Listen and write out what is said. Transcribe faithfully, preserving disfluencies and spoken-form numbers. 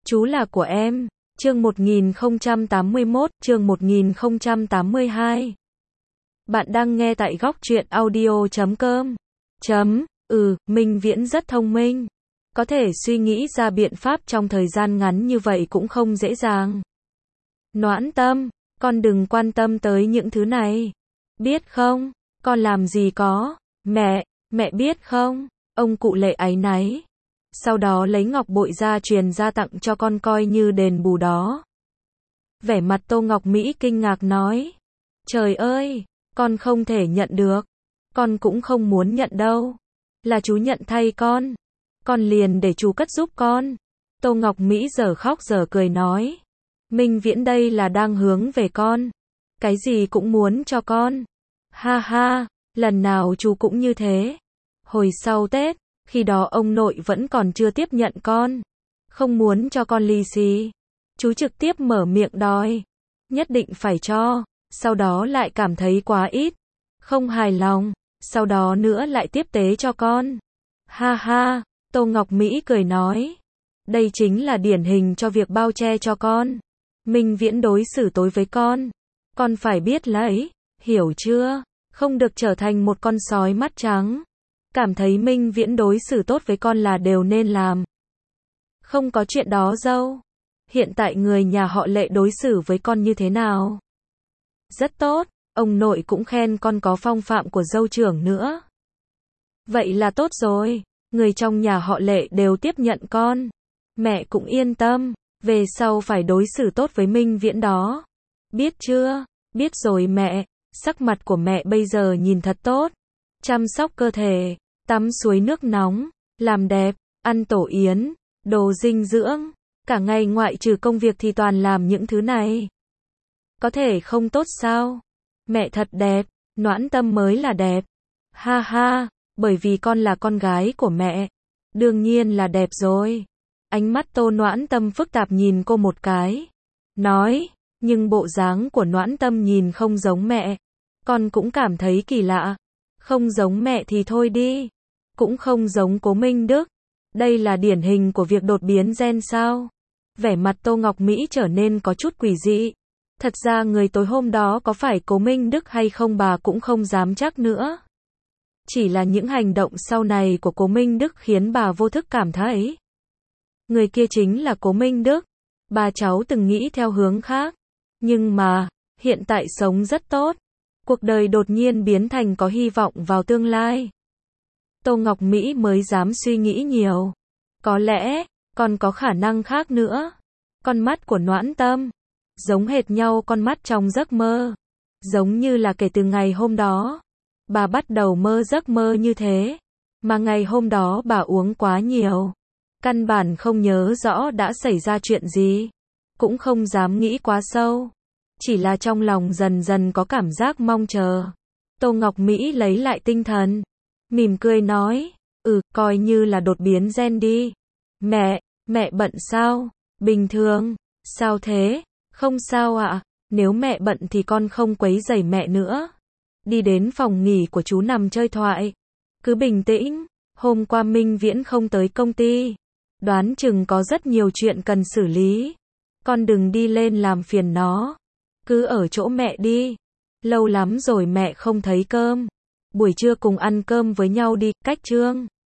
Chú là của em. Chương một nghìn không trăm tám mươi mốt, chương một nghìn không trăm tám mươi hai. Bạn đang nghe tại góc truyện audio chấm com. Chấm, ừ, Minh Viễn rất thông minh. Có thể suy nghĩ ra biện pháp trong thời gian ngắn như vậy cũng không dễ dàng. Noãn Tâm, con đừng quan tâm tới những thứ này. Biết không, con làm gì có. Mẹ, mẹ biết không, ông cụ Lệ áy náy. Sau đó lấy ngọc bội ra truyền ra tặng cho con coi như đền bù đó. Vẻ mặt Tô Ngọc Mỹ kinh ngạc nói. Trời ơi, con không thể nhận được. Con cũng không muốn nhận đâu. Là chú nhận thay con. Con liền để chú cất giúp con. Tô Ngọc Mỹ giờ khóc giờ cười nói. Minh Viễn đây là đang hướng về con. Cái gì cũng muốn cho con. Ha ha, lần nào chú cũng như thế. Hồi sau Tết, khi đó ông nội vẫn còn chưa tiếp nhận con. Không muốn cho con lì xì. Chú trực tiếp mở miệng đòi. Nhất định phải cho. Sau đó lại cảm thấy quá ít. Không hài lòng. Sau đó nữa lại tiếp tế cho con. Ha ha, Tô Ngọc Mỹ cười nói. Đây chính là điển hình cho việc bao che cho con. Minh Viễn đối xử tối với con. Con phải biết lấy. Hiểu chưa? Không được trở thành một con sói mắt trắng. Cảm thấy Minh Viễn đối xử tốt với con là đều nên làm. Không có chuyện đó dâu. Hiện tại người nhà họ Lệ đối xử với con như thế nào? Rất tốt, ông nội cũng khen con có phong phạm của dâu trưởng nữa. Vậy là tốt rồi, người trong nhà họ Lệ đều tiếp nhận con. Mẹ cũng yên tâm, về sau phải đối xử tốt với Minh Viễn đó. Biết chưa? Biết rồi mẹ, sắc mặt của mẹ bây giờ nhìn thật tốt. Chăm sóc cơ thể, tắm suối nước nóng, làm đẹp, ăn tổ yến, đồ dinh dưỡng, cả ngày ngoại trừ công việc thì toàn làm những thứ này. Có thể không tốt sao? Mẹ thật đẹp, Noãn Tâm mới là đẹp. Ha ha, bởi vì con là con gái của mẹ. Đương nhiên là đẹp rồi. Ánh mắt Tô Noãn Tâm phức tạp nhìn cô một cái. Nói, nhưng bộ dáng của Noãn Tâm nhìn không giống mẹ. Con cũng cảm thấy kỳ lạ. Không giống mẹ thì thôi đi. Cũng không giống Cố Minh Đức. Đây là điển hình của việc đột biến gen sao? Vẻ mặt Tô Ngọc Mỹ trở nên có chút quỷ dị. Thật ra người tối hôm đó có phải Cố Minh Đức hay không bà cũng không dám chắc nữa. Chỉ là những hành động sau này của Cố Minh Đức khiến bà vô thức cảm thấy. Người kia chính là Cố Minh Đức. Bà cháu từng nghĩ theo hướng khác. Nhưng mà, hiện tại sống rất tốt. Cuộc đời đột nhiên biến thành có hy vọng vào tương lai. Tô Ngọc Mỹ mới dám suy nghĩ nhiều. Có lẽ, còn có khả năng khác nữa. Con mắt của Noãn Tâm, giống hệt nhau con mắt trong giấc mơ. Giống như là kể từ ngày hôm đó, bà bắt đầu mơ giấc mơ như thế. Mà ngày hôm đó bà uống quá nhiều. Căn bản không nhớ rõ đã xảy ra chuyện gì. Cũng không dám nghĩ quá sâu. Chỉ là trong lòng dần dần có cảm giác mong chờ. Tô Ngọc Mỹ lấy lại tinh thần. Mỉm cười nói. Ừ, coi như là đột biến gen đi. Mẹ, mẹ bận sao? Bình thường. Sao thế? Không sao ạ. À? Nếu mẹ bận thì con không quấy rầy mẹ nữa. Đi đến phòng nghỉ của chú nằm chơi thoại. Cứ bình tĩnh. Hôm qua Minh Viễn không tới công ty. Đoán chừng có rất nhiều chuyện cần xử lý. Con đừng đi lên làm phiền nó. Cứ ở chỗ mẹ đi. Lâu lắm rồi mẹ không thấy cơm. Buổi trưa cùng ăn cơm với nhau đi, cách Trương.